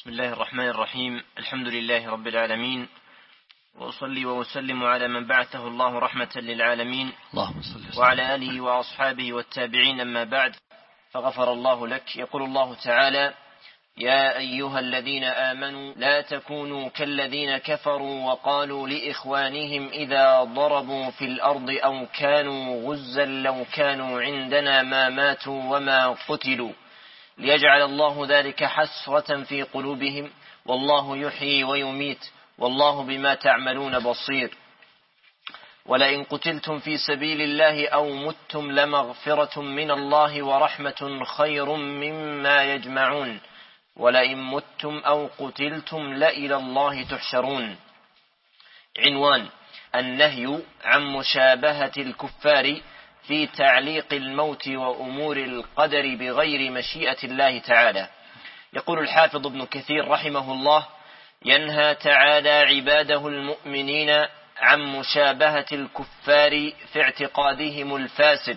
بسم الله الرحمن الرحيم. الحمد لله رب العالمين، وأصلي وأسلم على من بعثه الله رحمة للعالمين وعلى آله وأصحابه والتابعين، أما بعد، فغفر الله لك. يقول الله تعالى: يا أيها الذين آمنوا لا تكونوا كالذين كفروا وقالوا لإخوانهم إذا ضربوا في الأرض أو كانوا غزا لو كانوا عندنا ما ماتوا وما قتلوا ليجعل الله ذلك حسرة في قلوبهم والله يحيي ويميت والله بما تعملون بصير. ولئن قتلتم في سبيل الله أو متم لمغفرة من الله ورحمة خير مما يجمعون ولئن متم أو قتلتم لإلى الله تحشرون. عنوان: النهي عن مشابهة الكفار في تعليق الموت وأمور القدر بغير مشيئة الله تعالى. يقول الحافظ ابن كثير رحمه الله: ينهى تعالى عباده المؤمنين عن مشابهة الكفار في اعتقادهم الفاسد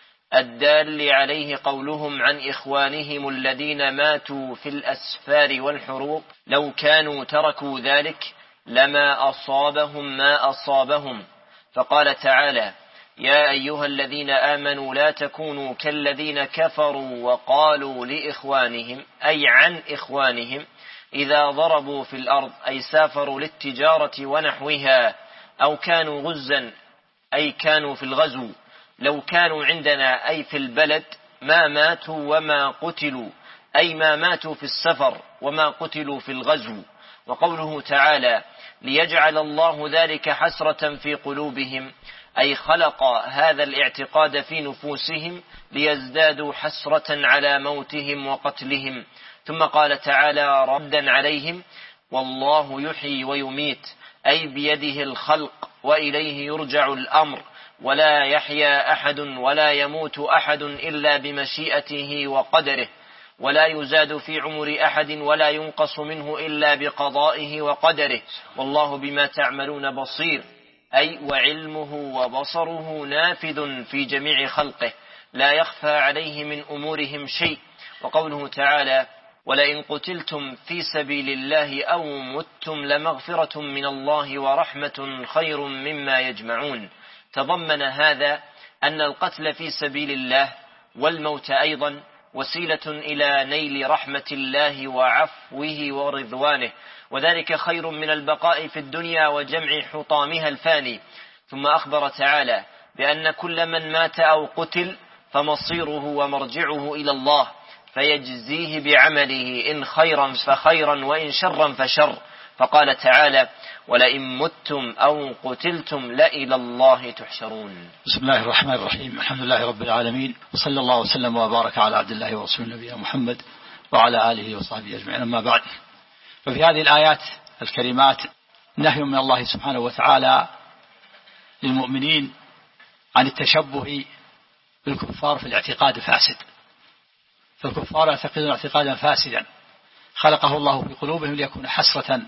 الدال عليه قولهم عن إخوانهم الذين ماتوا في الأسفار والحروب: لو كانوا تركوا ذلك لما أصابهم ما أصابهم. فقال تعالى: يا أيها الذين آمنوا لا تكونوا كالذين كفروا وقالوا لإخوانهم، أي عن إخوانهم، إذا ضربوا في الأرض، أي سافروا للتجارة ونحوها، أو كانوا غزا، أي كانوا في الغزو، لو كانوا عندنا، أي في البلد، ما ماتوا وما قتلوا، أي ما ماتوا في السفر وما قتلوا في الغزو. وقوله تعالى: ليجعل الله ذلك حسرة في قلوبهم، أي خلق هذا الاعتقاد في نفوسهم ليزدادوا حسرة على موتهم وقتلهم. ثم قال تعالى ردا عليهم: والله يحيي ويميت، أي بيده الخلق وإليه يرجع الأمر، ولا يحيا أحد ولا يموت أحد إلا بمشيئته وقدره، ولا يزاد في عمر أحد ولا ينقص منه إلا بقضائه وقدره، والله بما تعملون بصير، أي وعلمه وبصره نافذ في جميع خلقه لا يخفى عليه من أمورهم شيء. وقوله تعالى: ولئن قتلتم في سبيل الله أو متم لمغفرة من الله ورحمة خير مما يجمعون. تضمن هذا أن القتل في سبيل الله والموت أيضا وسيلة إلى نيل رحمة الله وعفوه ورضوانه، وذلك خير من البقاء في الدنيا وجمع حطامها الفاني. ثم أخبر تعالى بأن كل من مات أو قتل فمصيره ومرجعه إلى الله، فيجزيه بعمله، إن خيرا فخيرا وإن شرا فشر. فقال تعالى: ولئن متم أو قتلتم لإلى الله تحشرون. بسم الله الرحمن الرحيم. الحمد لله رب العالمين، وصلى الله وسلم وبارك على عبد الله ورسول نبينا محمد وعلى آله وصحبه أجمعين، أما بعد. ففي هذه الآيات الكريمات نهي من الله سبحانه وتعالى للمؤمنين عن التشبه بالكفار في الاعتقاد الفاسد. فالكفار يعتقدون اعتقادا فاسدا خلقه الله في قلوبهم ليكون حسرة،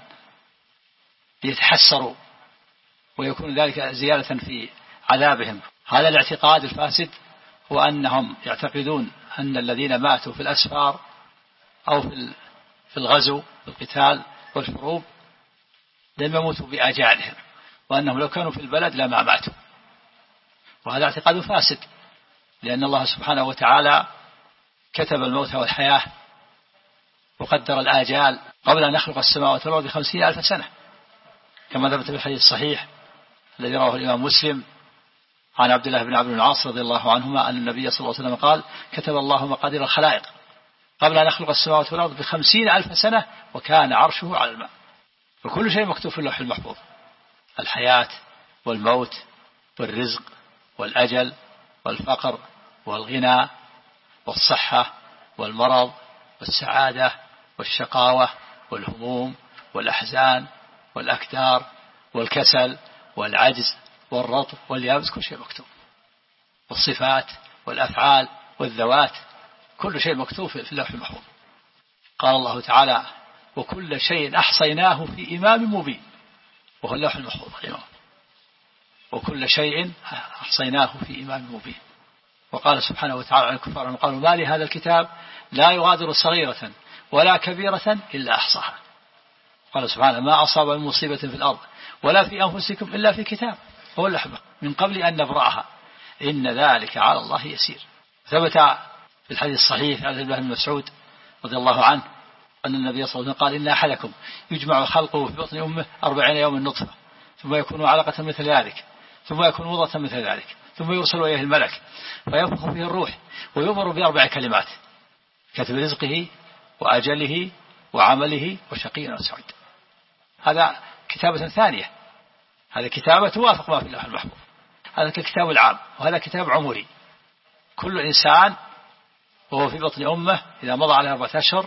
ليتحسروا ويكون ذلك زيادة في عذابهم. هذا الاعتقاد الفاسد هو أنهم يعتقدون أن الذين ماتوا في الأسفار أو في الغزو بالقتال والحروب لم يموتوا بأجالهم، وأنهم لو كانوا في البلد لما ماتوا. وهذا اعتقاد فاسد، لأن الله سبحانه وتعالى كتب الموت والحياة وقدر الآجال قبل أن يخلق السماوات والأرض ب50,000 سنة، كما ثبت في الحديث الصحيح الذي رواه الإمام مسلم عن عبد الله بن عمرو بن العاص رضي الله عنهما أن النبي صلى الله عليه وسلم قال: كتب الله مقادير الخلائق قبل أن يخلق السماوات والأرض ب50,000 سنة وكان عرشه على الماء. وكل شيء مكتوب في اللوح المحفوظ: الحياة والموت والرزق والأجل والفقر والغنى والصحة والمرض والسعادة والشقاوة والهموم والأحزان والأكدار والكسل والعجز والرطب واليابس، كل شيء مكتوب. والصفات والأفعال والذوات، كل شيء مكتوب في اللوح المحفوظ. قال الله تعالى: وكل شيء أحصيناه في إمام مبين، وهو اللوح المحفوظ الإمام. وكل شيء أحصيناه في إمام مبين. وقال سبحانه وتعالى عن الكفار قالوا: ما لهذا الكتاب لا يغادر صغيرة ولا كبيرة إلا أحصاها. قال سبحانه ما أصاب من مصيبة في الأرض ولا في أنفسكم إلا في كتاب هو اللحظة من قبل أن نبرأها إن ذلك على الله يسير. ثبت في الحديث الصحيح عن ابن مسعود رضي الله عنه أن النبي صلى الله عليه وسلم قال إن أحدكم يجمع خلقه في بطن أمه 40 يوم نطفة ثم يكون علقة مثل ذلك ثم يكون مضغة مثل ذلك ثم يرسل إليه الملك فينفخ فيه الروح ويؤمر ب4 كلمات كتب رزقه وأجله وعمله وشقي أو سعيد. هذا كتابة ثانية، هذا كتابة توافق ما في اللوح المحفوظ. هذا كالكتاب العام وهذا كتاب عمري. كل إنسان وهو في بطن أمه إذا مضى عليه 4 أشهر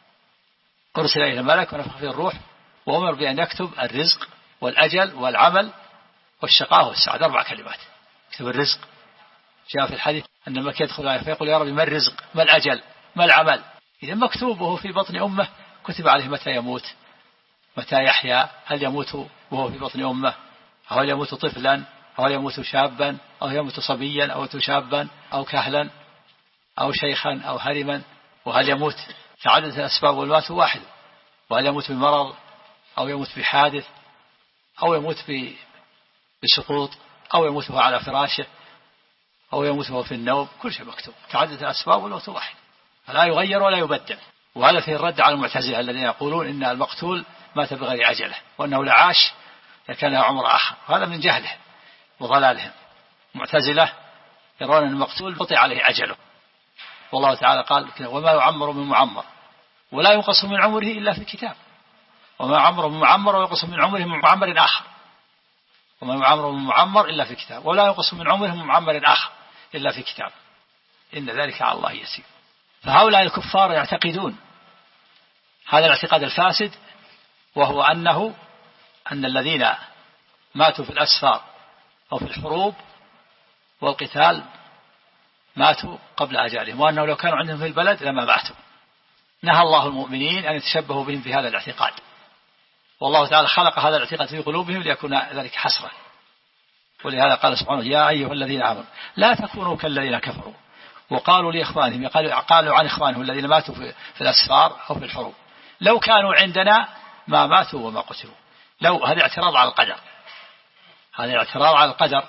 أرسل إليه الملك ونفخ فيه الروح وأمر بأن يكتب الرزق والأجل والعمل والشقاء والسعادة 4 كلمات. يكتب الرزق جاء في الحديث أن الملك يدخل عليه فيقول يا رب ما الرزق ما الأجل ما العمل. إذا مكتوب وهو في بطن أمه كتب عليه متى يموت متى يحيا، هل يموت وهو في بطن أمه أو هل يموت طفلا أو هل يموت شابا أو يموت صبيا أو يموت شابا أو كهلا أو شيخا أو هرما، وهل يموت تعدد الأسباب والموت واحد، وهل يموت بمرض أو يموت بحادث أو يموت بسقوط أو يموت وهو على فراشه أو يموت وهو في النوم، كل شيء مكتوب. تعدد الأسباب والموت واحد فلا يغير ولا يبدل. وهذا فيه الرد على المعتزلة الذين يقولون إن المقتول مات بغير أجله وأنه لعاش لكان له عمر آخر. هذا من جهله وضلالهم. معتزلة يرون أن المقتول بطئ عليه أجله، والله تعالى قال وما يعمر من معمر ولا ينقص من عمره إلا في كتاب، وما يعمر من معمر وينقص من عمره من معمر آخر، وما يعمر من معمر إلا في كتاب ولا ينقص من عمره من معمر آخر إلا في كتاب إن ذلك على الله يسير. فهؤلاء الكفار يعتقدون هذا الاعتقاد الفاسد، وهو أن الذين ماتوا في الأسفار أو في الحروب والقتال ماتوا قبل أجالهم، وأنه لو كانوا عندهم في البلد لما ماتوا. نهى الله المؤمنين أن يتشبهوا بهم في هذا الاعتقاد، والله تعالى خلق هذا الاعتقاد في قلوبهم ليكون ذلك حسرة. ولهذا قال سبحانه يا أيها الذين آمنوا لا تكونوا كالذين كفروا وقالوا لإخوانهم قالوا عن إخوانهم الذين ماتوا في الأسفار أو في الحروب لو كانوا عندنا ما ماتوا وما قتلوا. لو هذا اعتراض على القدر، هذا اعتراض على القدر،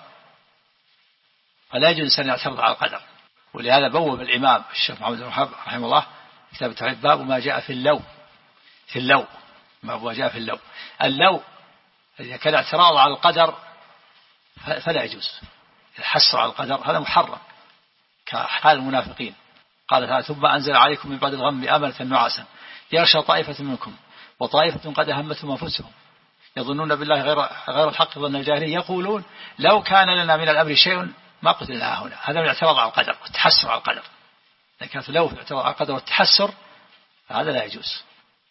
فلا يجوز أن يعترض على القدر. ولهذا بوب الإمام الشيخ محمد بن وهاب رحمه الله كتاب التوحيد باب ما جاء في اللو ما جاء في اللو إذا كان اعتراض على القدر فلا يجوز. الحسر على القدر هذا محرم كحال المنافقين. قال تعالى ثم أنزل عليكم من بعد الغم أمنة نعاسا يغشى طائفة منكم وطائفة قد أهمتهم أنفسهم يظنون بالله غير الحق ظن الجاهلين يقولون لو كان لنا من الأمر شيء ما قتلنا هنا. هذا من الاعتراض على القدر والتحسر على القدر. لكن لو في الاعتراض على القدر والتحسر هذا لا يجوز.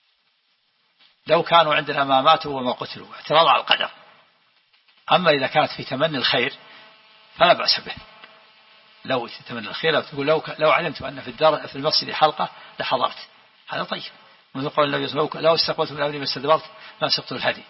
لو كانوا عندنا ما ماتوا وما قتلوا اعتراض على القدر. أما إذا كانت في تمني الخير فلا بأس به. لو تتمنى الخير تقول لو علمت أن في المسجد حلقة لحضرت، هذا طيب. مثل قول النبي صلى الله عليه وسلم لو استقبلت من أمري ما استدبرت ما سقط الهدي.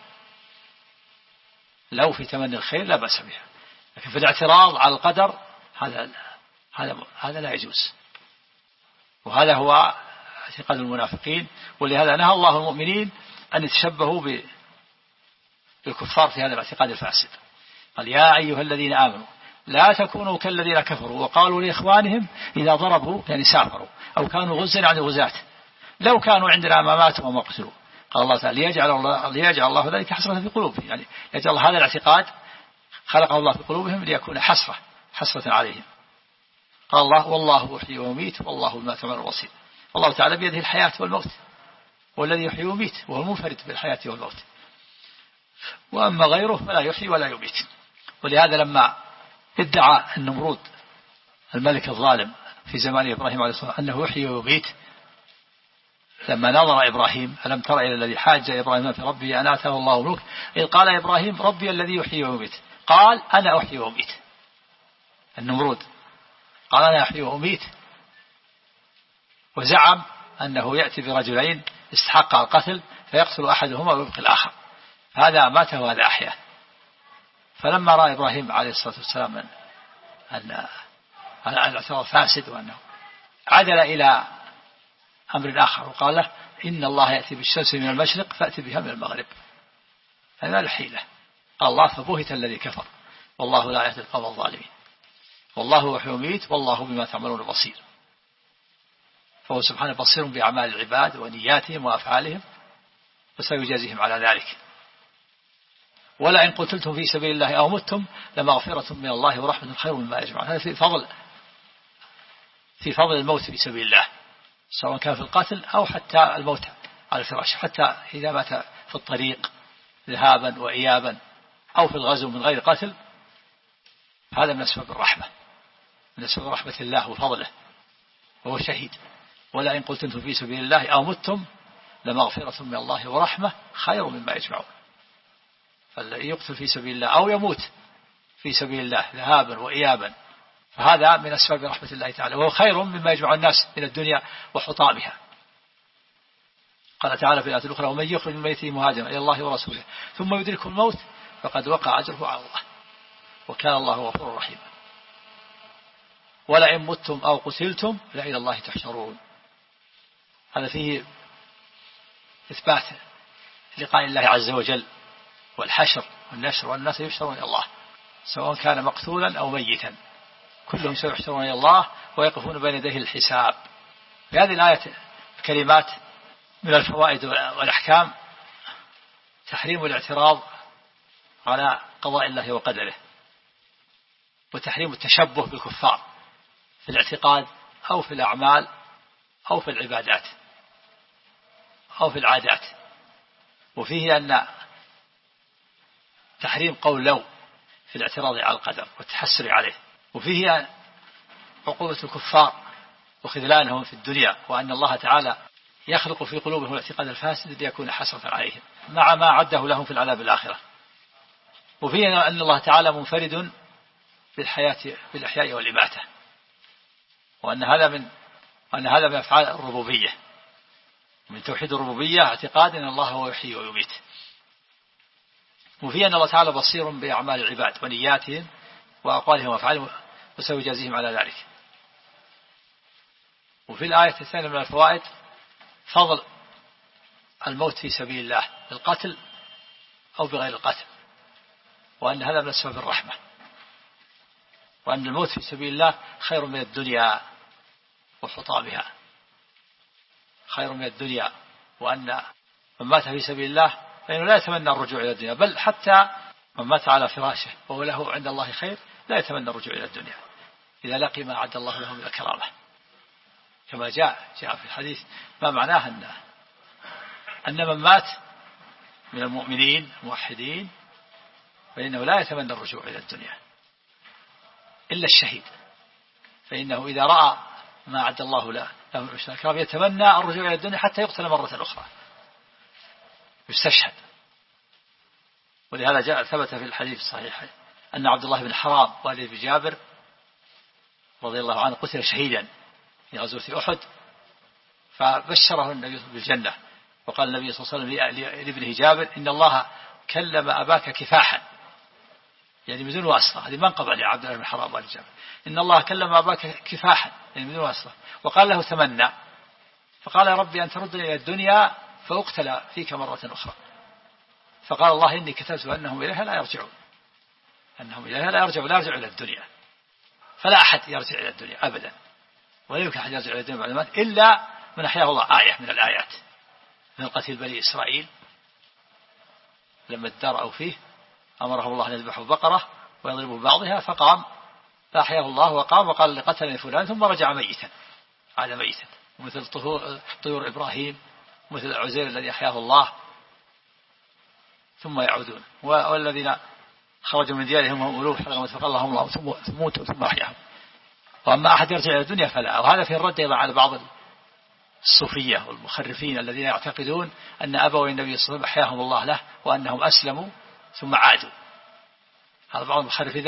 لو في تمني الخير لا بأس بها، لكن في الاعتراض على القدر هذا لا يجوز. وهذا هو اعتقاد المنافقين. ولهذا نهى الله المؤمنين أن يتشبهوا بالكفار في هذا الاعتقاد الفاسد. قال يا أيها الذين آمنوا لا تكونوا كالذين كفروا وقالوا لإخوانهم إذا ضربوا يعني سافروا أو كانوا غزا عن الغزاة لو كانوا عندنا ما ماتوا وما قتلوا. قال الله تعالى ليجعل الله ذلك حسرة في قلوبهم، يعني يجعل هذا الاعتقاد خلقه الله في قلوبهم ليكون حسرة عليهم. قال الله والله يحيي ويميت والله بما تعملون بصير. الله تعالى بيده الحياة والموت، والذي يحيي ويميت وهو المنفرد بالحياة والموت، وأما غيره فلا يحيي ولا يميت. ولهذا لما ادعى النمرود الملك الظالم في زمان إبراهيم عليه الصلاة والسلام أنه يحيي ويميت، لما نظر إبراهيم ألم تر إلى الذي حاج إبراهيم في ربه أن آتاه الله ملك إذ قال إبراهيم ربي الذي يحيي ويميت قال أنا أحيي وأميت. النمرود قال أنا أحيي وأميت، وزعم أنه يأتي برجلين استحق القتل فيقتل أحدهما ويبقي الآخر، هذا مات وهذا أحيا. فلما رأى إبراهيم عليه الصلاة والسلام أن الاعتراض فاسد وأنه عدل إلى أمر آخر وقال له إن الله يأتي بالشمس من المشرق فأتي بها من المغرب. هذا الحيلة. الله فبهت الذي كفر والله لا يهدي القوم الظالمين. والله هو يحيي ويميت والله بما تعملون بصير. فهو سبحانه بصير بأعمال العباد ونياتهم وأفعالهم وسيجازيهم على ذلك. ولا إن قتلتم في سبيل الله أو متم لمغفرة من الله ورحمة خير مما يجمعون. هذا في فضل الموت في سبيل الله، سواء كان في القتل أو حتى الموت على الفراش، حتى إذا مات في الطريق ذهابا وإيابا أو في الغزو من غير قتل. هذا من أسباب الرحمة، من أسباب رحمة الله وفضله، وهو شهيد. ولا إن قتلتم في سبيل الله أو متم لمغفرة من الله ورحمة خير مما يجمعون. فالذي يقتل في سبيل الله أو يموت في سبيل الله ذهابا وإيابا فهذا من أسباب رحمة الله تعالى، وهو خير مما يجمع الناس من الدنيا وحطامها. قال تعالى في الآية الأخرى: ومن يخرج من بيته مهاجرا إلى الله ورسوله ثم يدركه الموت فقد وقع أجره على الله وكان الله غفورا رحيما. ولئن متم أو قتلتم فإلى الله تحشرون. هذا فيه إثبات لقاء الله عز وجل والحشر والنشر، والناس يحشرون إلى الله سواء كان مقتولا أو ميتا، كلهم سيحشرون إلى الله ويقفون بين يديه الحساب. في هذه الآية كلمات من الفوائد والأحكام: تحريم الاعتراض على قضاء الله وقدره، وتحريم التشبه بالكفار في الاعتقاد أو في الأعمال أو في العبادات أو في العادات. وفيه أن تحريم قول لو في الاعتراض على القدر والتحسر عليه. وفيه عقوبة الكفار وخذلانهم في الدنيا، وأن الله تعالى يخلق في قلوبهم الاعتقاد الفاسد ليكون حسرة عليهم مع ما عده لهم في العذاب الآخرة. وفيه أن الله تعالى منفرد بالإحياء والإماتة، وأن هذا من أفعال الربوبية، من توحيد الربوبية اعتقاد أن الله هو يحيي ويميت. وفيه أن الله تعالى بصير بأعمال العباد ونياتهم وأقوالهم وأفعالهم وسيجازيهم على ذلك. وفي الآية الثانية من الفوائد فضل الموت في سبيل الله بالقتل أو بغير القتل، وأن هذا من أسباب الرحمة، وأن الموت في سبيل الله خير من الدنيا وحطامها، خير من الدنيا. وأن من مات في سبيل الله فإنه لا يتمنى الرجوع إلى الدنيا، بل حتى من مات على فراشه وهو له عند الله خير لا يتمنى الرجوع إلى الدنيا إذا لقي ما أعد الله له من الكرامة، كما جاء في الحديث ما معناه أن من مات من المؤمنين الموحدين فإنه لا يتمنى الرجوع إلى الدنيا إلا الشهيد، فإنه إذا رأى ما أعد الله له من الكرامة يتمنى الرجوع إلى الدنيا حتى يقتل مرة أخرى يستشهد. ولهذا جاء ثبت في الحديث الصحيح أن عبد الله بن حرام والد جابر رضي الله عنه قتل شهيدا في غزوة أحد، فبشره النبي بالجنة، وقال النبي صلى الله عليه وسلم لابنه جابر: إن الله كلم أباك كفاحا، يعني بدون واسطة. هذه منقبة لعبد الله بن حرام والد جابر: إن الله كلم أباك كفاحا، يعني بدون واسطة، وقال له تمنى، فقال: يا ربي أن تردني إلى الدنيا فأقتل فيك مرة أخرى. فقال الله: إني كتبت أنهم إليها لا يرجعون، أنهم إليها لا يرجعون، لا يرجعون إلى الدنيا. فلا أحد يرجع إلى الدنيا أبدا، ولا يمكن أحد يرجع إلى الدنيا بعد الموت إلا من أحياه الله آية من الآيات، من قتل بني إسرائيل لما ادارأوا فيه أمرهم الله أن يذبحوا بقرة ويضربوا ببعضها فقام، فأحياه الله وقام وقال: لقتلني فلان، ثم رجع ميتا، عاد ميتا، مثل طيور إبراهيم، مثل عزير الذي أحياه الله ثم يعودون، والذين خرجوا من ديارهم هم ألوف فقال الله ثم موتوا ثم أحياهم. وأما أحد يرجع إلى الدنيا فلا. وهذا في الرد أيضا على بعض الصوفية والمخرفين الذين يعتقدون أن أبوي النبي صلى الله عليه وسلم أحياهم الله له وأنهم أسلموا ثم عادوا. هذا بعض المخرفين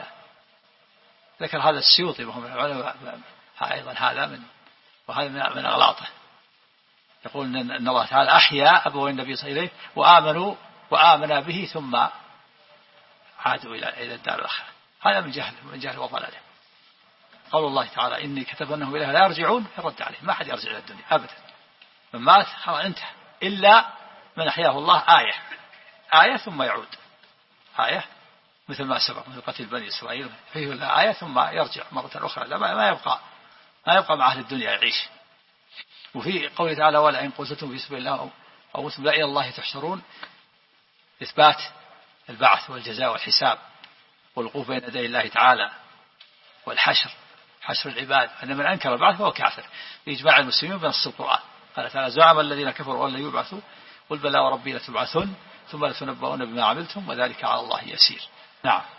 ذكر هذا السيوطي وهم أيضا هذا وهذا من أغلاطه. يقول أن الله تعالى أحيا أبوي النبي صلى الله عليه وسلم وآمنا به ثم عادوا إلى الدار الآخرة. هذا من جهل وضلاله. قول الله تعالى: إني كتب أنهم إليها لا يرجعون، يرد عليه ما حد يرجع إلى الدنيا أبدا، من مات خلاص انتهى، إلا من أحياه الله آية ثم يعود، آية مثل ما سبق مثل قتل بني إسرائيل فيه آية ثم يرجع مرة أخرى، لا ما يبقى مع أهل الدنيا يعيش. وفي قوله تعالى ولئن قتلتم في سبيل الله أو متم إلى الله تحشرون، إثبات البعث والجزاء والحساب والوقوف بين يدي الله تعالى والحشر، حشر العباد، أن من أنكر البعث فهو كافر بإجماع المسلمين بنص القرآن. قال تعالى زعم الذين كفروا أن لن يبعثوا قل بلى وربي لتبعثن ثم لتنبؤون بما عملتم وذلك على الله يسير. نعم.